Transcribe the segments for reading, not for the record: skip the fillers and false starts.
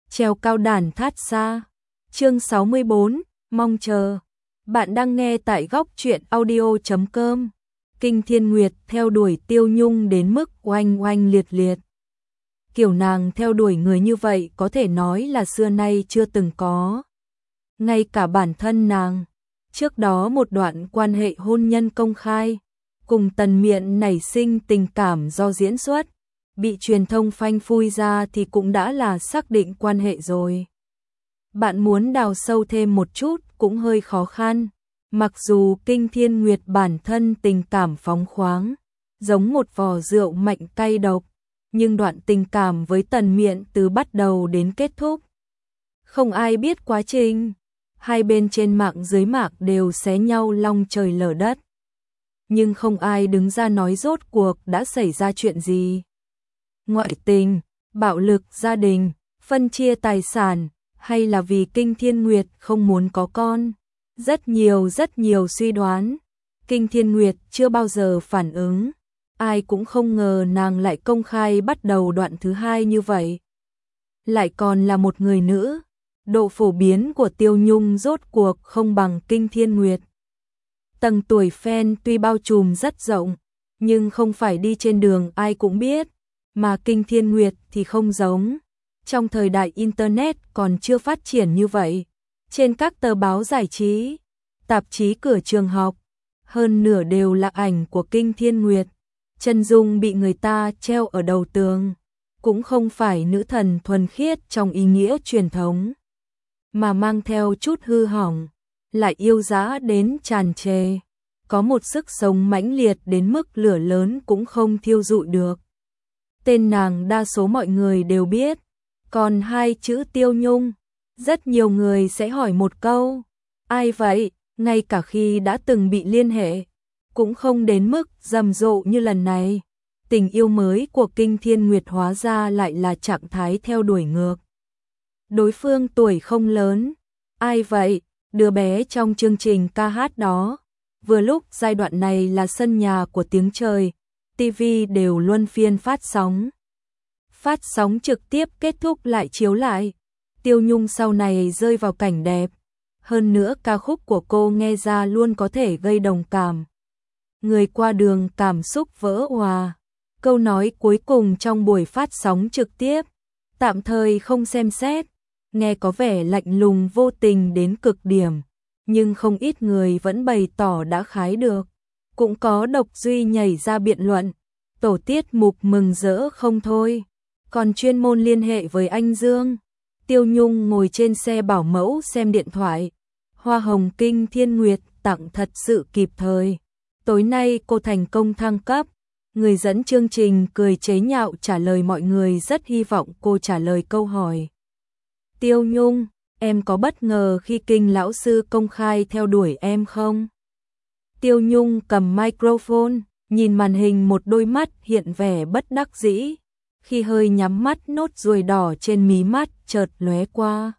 treo cao đàn thát xa. Chương 64, mong chờ. Bạn đang nghe tại góc truyện audio.com. Kinh Thiên Nguyệt theo đuổi Tiêu Nhung đến mức oanh oanh liệt liệt. Kiểu nàng theo đuổi người như vậy có thể nói là xưa nay chưa từng có. Ngay cả bản thân nàng, trước đó một đoạn quan hệ hôn nhân công khai, cùng Tần Miện nảy sinh tình cảm do diễn xuất, bị truyền thông phanh phui ra thì cũng đã là xác định quan hệ rồi. Bạn muốn đào sâu thêm một chút cũng hơi khó khăn, mặc dù Kinh Thiên Nguyệt bản thân tình cảm phóng khoáng, giống một vò rượu mạnh cay độc, nhưng đoạn tình cảm với Tần Miện từ bắt đầu đến kết thúc, không ai biết quá trình. Hai bên trên mạng dưới mạng đều xé nhau long trời lở đất. Nhưng không ai đứng ra nói rốt cuộc đã xảy ra chuyện gì. Ngoại tình, bạo lực gia đình, phân chia tài sản, hay là vì Kinh Thiên Nguyệt không muốn có con. Rất nhiều suy đoán. Kinh Thiên Nguyệt chưa bao giờ phản ứng. Ai cũng không ngờ nàng lại công khai bắt đầu đoạn thứ hai như vậy. Lại còn là một người nữ. Độ phổ biến của Tiêu Nhung rốt cuộc không bằng Kinh Thiên Nguyệt. Tầng tuổi fan tuy bao trùm rất rộng, nhưng không phải đi trên đường ai cũng biết, mà Kinh Thiên Nguyệt thì không giống. Trong thời đại Internet còn chưa phát triển như vậy, trên các tờ báo giải trí, tạp chí cửa trường học, hơn nửa đều là ảnh của Kinh Thiên Nguyệt. Chân dung bị người ta treo ở đầu tường, cũng không phải nữ thần thuần khiết trong ý nghĩa truyền thống, mà mang theo chút hư hỏng, lại yêu dã đến tràn trề, có một sức sống mãnh liệt đến mức lửa lớn cũng không thiêu dụi được. Tên nàng đa số mọi người đều biết, còn hai chữ Tiêu Nhung, rất nhiều người sẽ hỏi một câu, ai vậy? Ngay cả khi đã từng bị liên hệ, cũng không đến mức rầm rộ như lần này. Tình yêu mới của Kinh Thiên Nguyệt hóa ra lại là trạng thái theo đuổi ngược. Đối phương tuổi không lớn, ai vậy? Đứa bé trong chương trình ca hát đó. Vừa lúc giai đoạn này là sân nhà của tiếng trời, TV đều luân phiên phát sóng. Phát sóng trực tiếp kết thúc lại chiếu lại. Tiêu Nhung sau này rơi vào cảnh đẹp. Hơn nữa ca khúc của cô nghe ra luôn có thể gây đồng cảm. Người qua đường cảm xúc vỡ òa. Câu nói cuối cùng trong buổi phát sóng trực tiếp, tạm thời không xem xét, nghe có vẻ lạnh lùng vô tình đến cực điểm, nhưng không ít người vẫn bày tỏ đã khái được. Cũng có Độc Duy nhảy ra biện luận, tổ tiết mục mừng rỡ không thôi, còn chuyên môn liên hệ với anh Dương. Tiêu Nhung ngồi trên xe bảo mẫu xem điện thoại, hoa hồng Kinh Thiên Nguyệt tặng thật sự kịp thời. Tối nay cô thành công thăng cấp. Người dẫn chương trình cười chế nhạo trả lời mọi người rất hy vọng cô trả lời câu hỏi. Tiêu Nhung, em có bất ngờ khi Kinh lão sư công khai theo đuổi em không? Tiêu Nhung cầm microphone, nhìn màn hình, một đôi mắt hiện vẻ bất đắc dĩ. Khi hơi nhắm mắt, nốt ruồi đỏ trên mí mắt chợt lóe qua.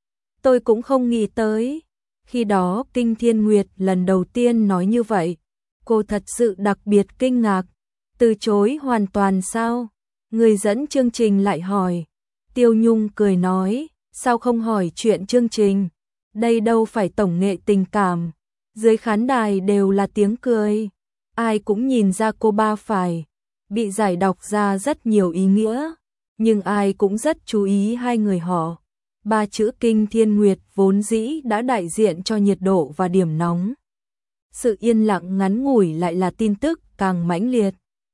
Tôi cũng không nghĩ tới. Khi đó Kinh Thiên Nguyệt lần đầu tiên nói như vậy, cô thật sự đặc biệt kinh ngạc. Từ chối hoàn toàn sao? Người dẫn chương trình lại hỏi. Tiêu Nhung cười nói, sao không hỏi chuyện chương trình? Đây đâu phải tổng nghệ tình cảm. Dưới khán đài đều là tiếng cười. Ai cũng nhìn ra cô ba phải bị giải đọc ra rất nhiều ý nghĩa. Nhưng ai cũng rất chú ý hai người họ. Ba chữ Kinh Thiên Nguyệt vốn dĩ đã đại diện cho nhiệt độ và điểm nóng. Sự yên lặng ngắn ngủi lại là tin tức càng mãnh liệt.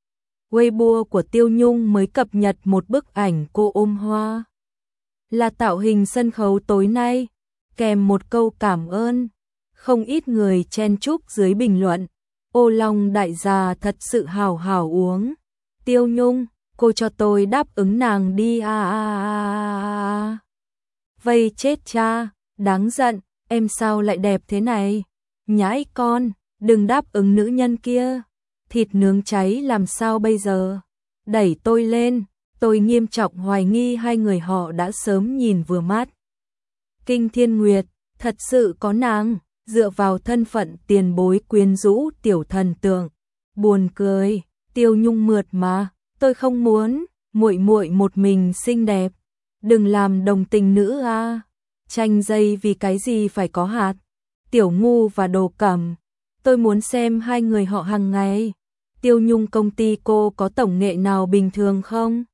Weibo của Tiêu Nhung mới cập nhật một bức ảnh cô ôm hoa. Là tạo hình sân khấu tối nay, kèm một câu cảm ơn. Không ít người chen chúc dưới bình luận. Ô Long đại gia thật sự hào hào uống. Tiêu Nhung, cô cho tôi đáp ứng nàng đi à. Vây chết cha, đáng giận, em sao lại đẹp thế này? Nhãi con, đừng đáp ứng nữ nhân kia. Thịt nướng cháy làm sao bây giờ? Đẩy tôi lên, tôi nghiêm trọng hoài nghi hai người họ đã sớm nhìn vừa mắt. Kinh Thiên Nguyệt, thật sự có nàng, dựa vào thân phận tiền bối quyến rũ tiểu thần tượng. Buồn cười, Tiêu Nhung mượt mà, tôi không muốn, muội muội một mình xinh đẹp. Đừng làm đồng tình nữ a. Chanh dây vì cái gì phải có hạt. Tiểu Ngu và Đồ Cẩm, tôi muốn xem hai người họ hàng ngày. Tiêu Nhung, công ty cô có tổng nghệ nào bình thường không?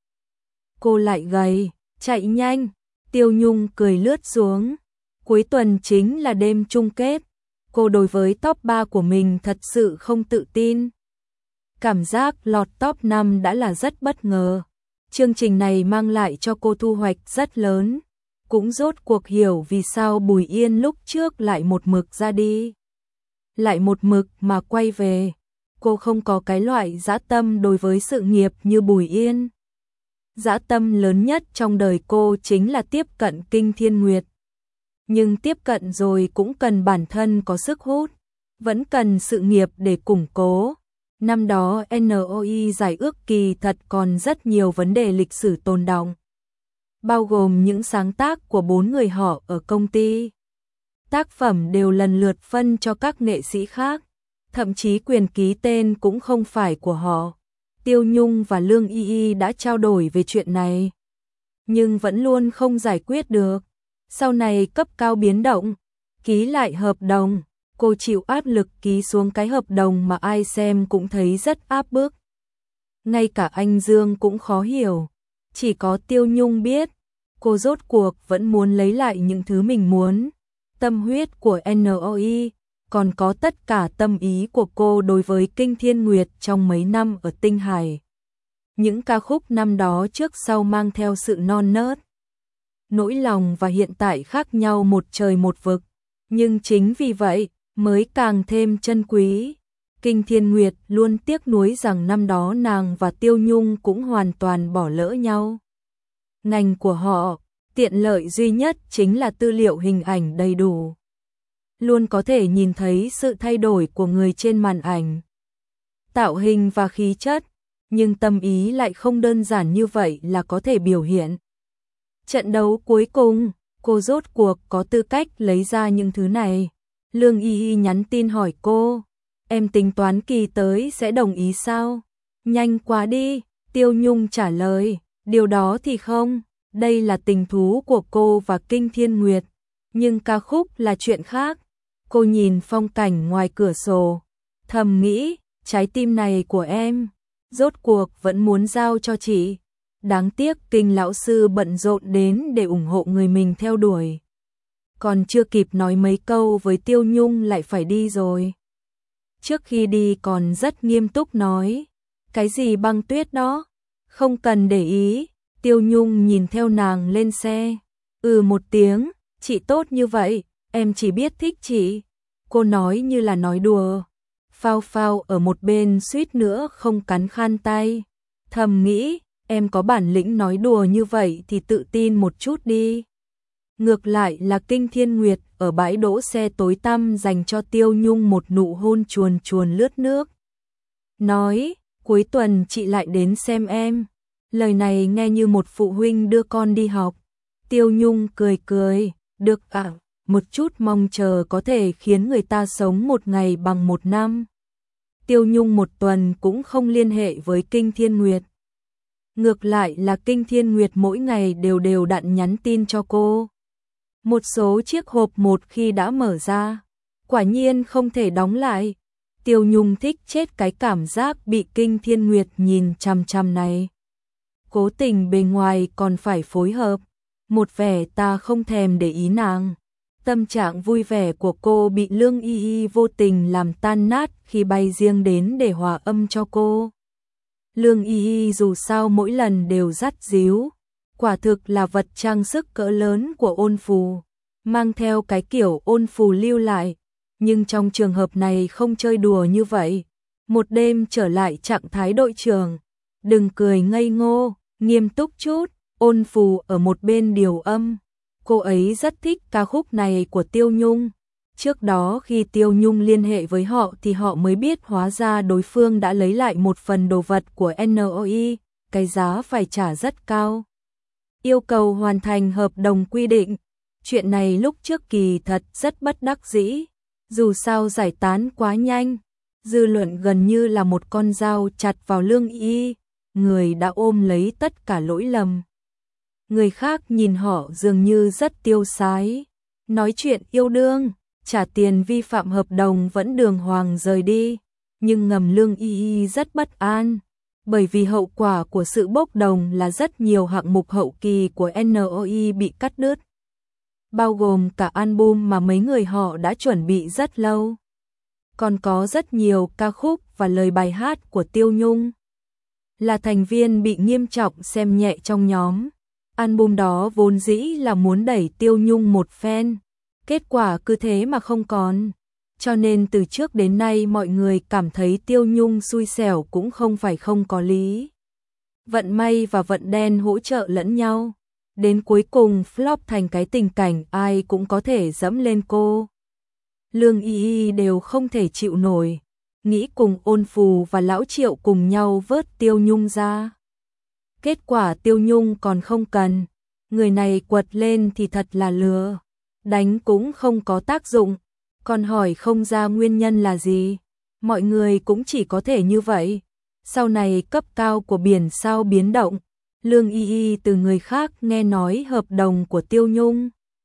Cô lại gầy, chạy nhanh. Tiêu Nhung cười lướt xuống. Cuối tuần chính là đêm chung kết. Cô đối với top 3 của mình thật sự không tự tin. Cảm giác lọt top 5 đã là rất bất ngờ. Chương trình này mang lại cho cô thu hoạch rất lớn. Cũng rốt cuộc hiểu vì sao Bùi Yên lúc trước lại một mực ra đi. Lại một mực mà quay về. Cô không có cái loại dã tâm đối với sự nghiệp như Bùi Yên. Dã tâm lớn nhất trong đời cô chính là tiếp cận Kinh Thiên Nguyệt. Nhưng tiếp cận rồi cũng cần bản thân có sức hút, vẫn cần sự nghiệp để củng cố. Năm đó NOI giải ước kỳ thật còn rất nhiều vấn đề lịch sử tồn đọng, bao gồm những sáng tác của 4 người họ ở công ty. Tác phẩm đều lần lượt phân cho các nghệ sĩ khác, thậm chí quyền ký tên cũng không phải của họ. Tiêu Nhung và Lương Y Y đã trao đổi về chuyện này, nhưng vẫn luôn không giải quyết được. Sau này cấp cao biến động, ký lại hợp đồng, cô chịu áp lực ký xuống cái hợp đồng mà ai xem cũng thấy rất áp bức. Ngay cả anh Dương cũng khó hiểu, chỉ có Tiêu Nhung biết, cô rốt cuộc vẫn muốn lấy lại những thứ mình muốn. Tâm huyết của NOI, còn có tất cả tâm ý của cô đối với Kinh Thiên Nguyệt trong mấy năm ở Tinh Hải. Những ca khúc năm đó trước sau mang theo sự non nớt. Nỗi lòng và hiện tại khác nhau một trời một vực, nhưng chính vì vậy mới càng thêm chân quý. Kinh Thiên Nguyệt luôn tiếc nuối rằng năm đó nàng và Tiêu Nhung cũng hoàn toàn bỏ lỡ nhau. Ngành của họ, tiện lợi duy nhất chính là tư liệu hình ảnh đầy đủ. Luôn có thể nhìn thấy sự thay đổi của người trên màn ảnh, tạo hình và khí chất, nhưng tâm ý lại không đơn giản như vậy là có thể biểu hiện. Trận đấu cuối cùng, cô rốt cuộc có tư cách lấy ra những thứ này. Lương Y Y nhắn tin hỏi cô, em tính toán kỳ tới sẽ đồng ý sao? Nhanh quá đi, Tiêu Nhung trả lời, điều đó thì không, đây là tình thú của cô và Kinh Thiên Nguyệt, nhưng ca khúc là chuyện khác. Cô nhìn phong cảnh ngoài cửa sổ, thầm nghĩ, trái tim này của em, rốt cuộc vẫn muốn giao cho chị. Đáng tiếc Kinh lão sư bận rộn đến để ủng hộ người mình theo đuổi. Còn chưa kịp nói mấy câu với Tiêu Nhung lại phải đi rồi. Trước khi đi còn rất nghiêm túc nói, cái gì băng tuyết đó, không cần để ý. Tiêu Nhung nhìn theo nàng lên xe, một tiếng, chị tốt như vậy, em chỉ biết thích chị. Cô nói như là nói đùa. Phao Phao ở một bên suýt nữa không cắn khan tay, thầm nghĩ, em có bản lĩnh nói đùa như vậy thì tự tin một chút đi. Ngược lại là Kinh Thiên Nguyệt ở bãi đỗ xe tối tăm dành cho Tiêu Nhung một nụ hôn chuồn chuồn lướt nước. Nói, cuối tuần chị lại đến xem em. Lời này nghe như một phụ huynh đưa con đi học. Tiêu Nhung cười cười, được ạ, một chút mong chờ có thể khiến người ta sống một ngày bằng một năm. Tiêu Nhung một tuần cũng không liên hệ với Kinh Thiên Nguyệt. Ngược lại là Kinh Thiên Nguyệt mỗi ngày đều đặn nhắn tin cho cô. Một số chiếc hộp một khi đã mở ra, quả nhiên không thể đóng lại. Tiêu Nhung thích chết cái cảm giác bị Kinh Thiên Nguyệt nhìn chằm chằm này. Cố tình bề ngoài còn phải phối hợp, một vẻ ta không thèm để ý nàng. Tâm trạng vui vẻ của cô bị Lương Y Y vô tình làm tan nát khi bay riêng đến để hòa âm cho cô. Lương Y Y dù sao mỗi lần đều dắt díu, quả thực là vật trang sức cỡ lớn của Ôn Phù, mang theo cái kiểu Ôn Phù lưu lại, nhưng trong trường hợp này không chơi đùa như vậy. Một đêm trở lại trạng thái đội trưởng, đừng cười ngây ngô, nghiêm túc chút. Ôn Phù ở một bên điều âm, cô ấy rất thích ca khúc này của Tiêu Nhung. Trước đó khi Tiêu Nhung liên hệ với họ thì họ mới biết hóa ra đối phương đã lấy lại một phần đồ vật của NOI, cái giá phải trả rất cao. Yêu cầu hoàn thành hợp đồng quy định. Chuyện này lúc trước kỳ thật rất bất đắc dĩ, dù sao giải tán quá nhanh, dư luận gần như là một con dao chặt vào Lương Y, người đã ôm lấy tất cả lỗi lầm. người khác nhìn họ dường như rất tiêu sái. Nói chuyện yêu đương, trả tiền vi phạm hợp đồng vẫn đường hoàng rời đi, nhưng ngầm Lương Y Y rất bất an, bởi vì hậu quả của sự bốc đồng là rất nhiều hạng mục hậu kỳ của NOI bị cắt đứt, bao gồm cả album mà mấy người họ đã chuẩn bị rất lâu. Còn có rất nhiều ca khúc và lời bài hát của Tiêu Nhung, là thành viên bị nghiêm trọng xem nhẹ trong nhóm. Album đó vốn dĩ là muốn đẩy Tiêu Nhung một phen, kết quả cứ thế mà không còn. Cho nên từ trước đến nay mọi người cảm thấy Tiêu Nhung xui xẻo cũng không phải không có lý. Vận may và vận đen hỗ trợ lẫn nhau. Đến cuối cùng flop thành cái tình cảnh ai cũng có thể dẫm lên cô. Lương Y Y đều không thể chịu nổi, nghĩ cùng Ôn Phù và Lão Triệu cùng nhau vớt Tiêu Nhung ra. Kết quả Tiêu Nhung còn không cần, người này quật lên thì thật là lừa, đánh cũng không có tác dụng, còn hỏi không ra nguyên nhân là gì. Mọi người cũng chỉ có thể như vậy. Sau này cấp cao của biển sao biến động, Lương Y Y từ người khác nghe nói hợp đồng của Tiêu Nhung.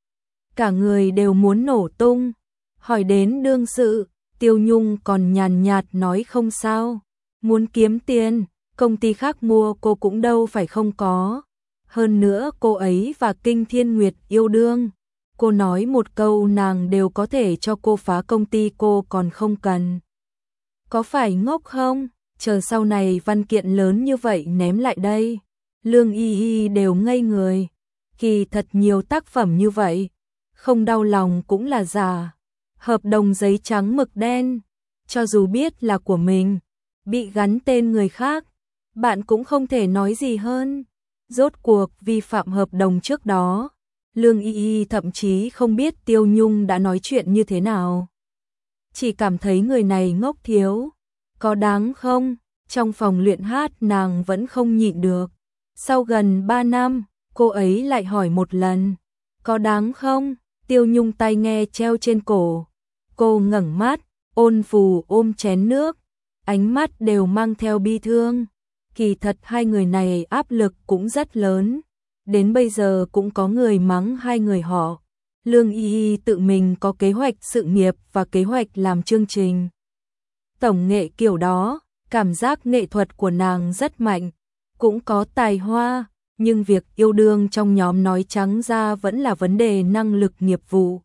Cả người đều muốn nổ tung, hỏi đến đương sự, Tiêu Nhung còn nhàn nhạt nói không sao, muốn kiếm tiền, công ty khác mua cô cũng đâu phải không có. Hơn nữa cô ấy và Kinh Thiên Nguyệt yêu đương, cô nói một câu nàng đều có thể cho cô phá công ty cô còn không cần. Có phải ngốc không? Chờ sau này văn kiện lớn như vậy ném lại đây. Lương Y Y đều ngây người. Kỳ thật nhiều tác phẩm như vậy, không đau lòng cũng là giả. Hợp đồng giấy trắng mực đen, cho dù biết là của mình, bị gắn tên người khác, bạn cũng không thể nói gì hơn. Rốt cuộc vi phạm hợp đồng trước đó, Lương Y Y thậm chí không biết Tiêu Nhung đã nói chuyện như thế nào. Chỉ cảm thấy người này ngốc thiếu. Có đáng không? Trong phòng luyện hát nàng vẫn không nhịn được. Sau gần 3 năm, cô ấy lại hỏi một lần. Có đáng không? Tiêu Nhung tai nghe treo trên cổ. Cô ngẩng mắt, Ôn Phù ôm chén nước, ánh mắt đều mang theo bi thương. Kỳ thật hai người này áp lực cũng rất lớn. Đến bây giờ cũng có người mắng hai người họ. Lương Y Y tự mình có kế hoạch sự nghiệp và kế hoạch làm chương trình tổng nghệ kiểu đó, cảm giác nghệ thuật của nàng rất mạnh, cũng có tài hoa, nhưng việc yêu đương trong nhóm nói trắng ra vẫn là vấn đề năng lực nghiệp vụ.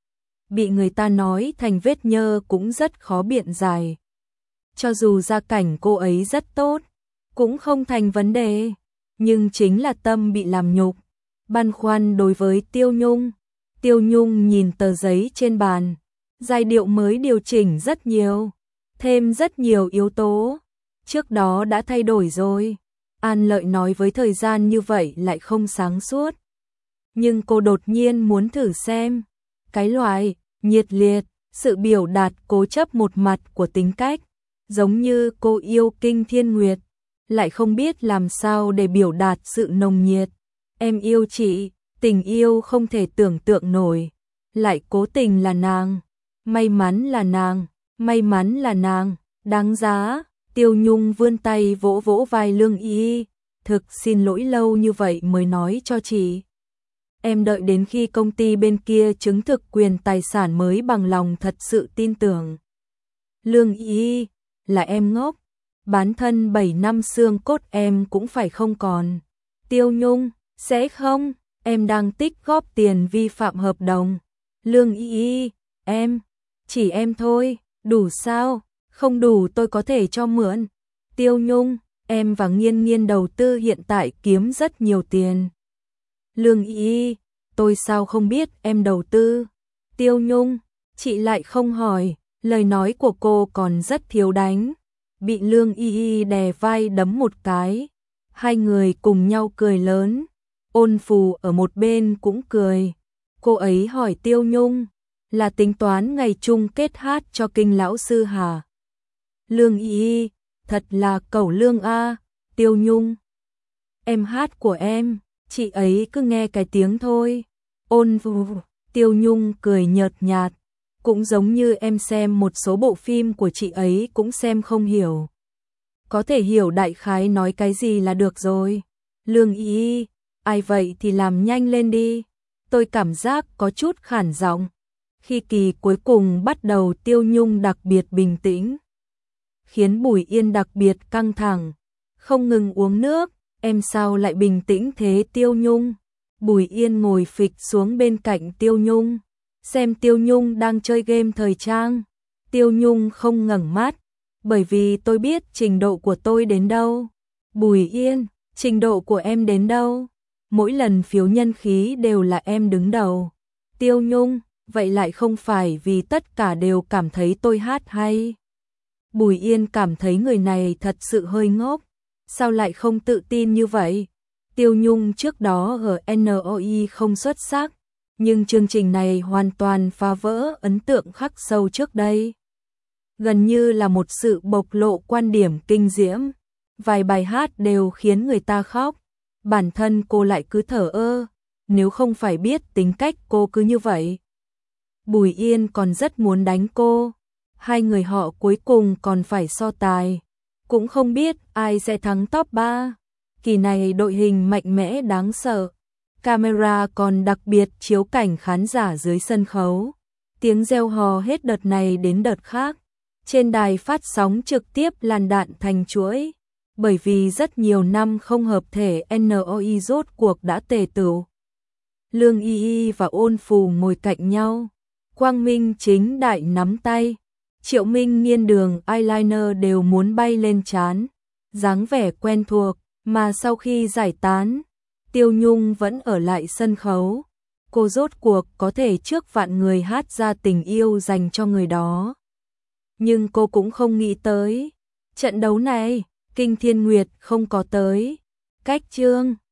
Bị người ta nói thành vết nhơ cũng rất khó biện giải. Cho dù gia cảnh cô ấy rất tốt, cũng không thành vấn đề, nhưng chính là tâm bị làm nhục. Băn khoăn đối với Tiêu Nhung. Tiêu Nhung nhìn tờ giấy trên bàn, giai điệu mới điều chỉnh rất nhiều, thêm rất nhiều yếu tố, trước đó đã thay đổi rồi. An Lợi nói với thời gian như vậy lại không sáng suốt. Nhưng cô đột nhiên muốn thử xem, cái loại nhiệt liệt, sự biểu đạt cố chấp một mặt của tính cách, giống như cô yêu Kinh Thiên Nguyệt, lại không biết làm sao để biểu đạt sự nồng nhiệt. Em yêu chị, tình yêu không thể tưởng tượng nổi, lại cố tình là nàng, may mắn là nàng, may mắn là nàng, đáng giá. Tiêu Nhung vươn tay vỗ vỗ vai Lương Y Y, thực xin lỗi lâu như vậy mới nói cho chị. Em đợi đến khi công ty bên kia chứng thực quyền tài sản mới bằng lòng thật sự tin tưởng. Lương Y Y, là em ngốc, bán thân 7 năm xương cốt em cũng phải không còn. Tiêu Nhung, sẽ không, em đang tích góp tiền vi phạm hợp đồng. Lương Y Y, em, chỉ em thôi, đủ sao? Không đủ tôi có thể cho mượn. Tiêu Nhung, em và Nghiên Nghiên đầu tư hiện tại kiếm rất nhiều tiền. Lương Y Y, tôi sao không biết em đầu tư. Tiêu Nhung, chị lại không hỏi, lời nói của cô còn rất thiếu đánh. Bị Lương Y Y đè vai đấm một cái. Hai người cùng nhau cười lớn. Ôn Phù ở một bên cũng cười. Cô ấy hỏi Tiêu Nhung, là tính toán ngày chung kết hát cho Kinh lão sư hả? Lương Y Y, thật là cẩu lương a. Tiêu Nhung, em hát của em, chị ấy cứ nghe cái tiếng thôi. Ôn Phù, Tiêu Nhung cười nhợt nhạt, cũng giống như em xem một số bộ phim của chị ấy cũng xem không hiểu. Có thể hiểu đại khái nói cái gì là được rồi. Lương Y Y, Ai vậy thì làm nhanh lên đi. Tôi cảm giác có chút khản giọng. Khi kỳ cuối cùng bắt đầu, Tiêu Nhung đặc biệt bình tĩnh, khiến Bùi Yên đặc biệt căng thẳng, không ngừng uống nước. Em sao lại bình tĩnh thế Tiêu Nhung? Bùi Yên ngồi phịch xuống bên cạnh Tiêu Nhung, xem Tiêu Nhung đang chơi game thời trang. Tiêu Nhung không ngẩng mắt, bởi vì tôi biết trình độ của tôi đến đâu. Bùi Yên, trình độ của em đến đâu? Mỗi lần phiếu nhân khí đều là em đứng đầu. Tiêu Nhung, vậy lại không phải vì tất cả đều cảm thấy tôi hát hay. Bùi Yên cảm thấy người này thật sự hơi ngốc, sao lại không tự tin như vậy? Tiêu Nhung trước đó ở NOI không xuất sắc, nhưng chương trình này hoàn toàn phá vỡ ấn tượng khắc sâu trước đây. Gần như là một sự bộc lộ quan điểm kinh diễm, vài bài hát đều khiến người ta khóc. Bản thân cô lại cứ thờ ơ, nếu không phải biết tính cách cô cứ như vậy. Bùi Yên còn rất muốn đánh cô, hai người họ cuối cùng còn phải so tài, cũng không biết ai sẽ thắng top 3. Kỳ này đội hình mạnh mẽ đáng sợ, camera còn đặc biệt chiếu cảnh khán giả dưới sân khấu, tiếng reo hò hết đợt này đến đợt khác. Trên đài phát sóng trực tiếp làn đạn thành chuỗi, bởi vì rất nhiều năm không hợp thể NOI rốt cuộc đã tề tựu. Lương Y Y và Ôn Phù ngồi cạnh nhau, Quang Minh chính đại nắm tay, Triệu Minh nghiên đường eyeliner đều muốn bay lên trán, dáng vẻ quen thuộc. Mà sau khi giải tán, Tiêu Nhung vẫn ở lại sân khấu. Cô rốt cuộc có thể trước vạn người hát ra tình yêu dành cho người đó. Nhưng cô cũng không nghĩ tới, trận đấu này, Kinh Thiên Nguyệt không có tới. Cách chương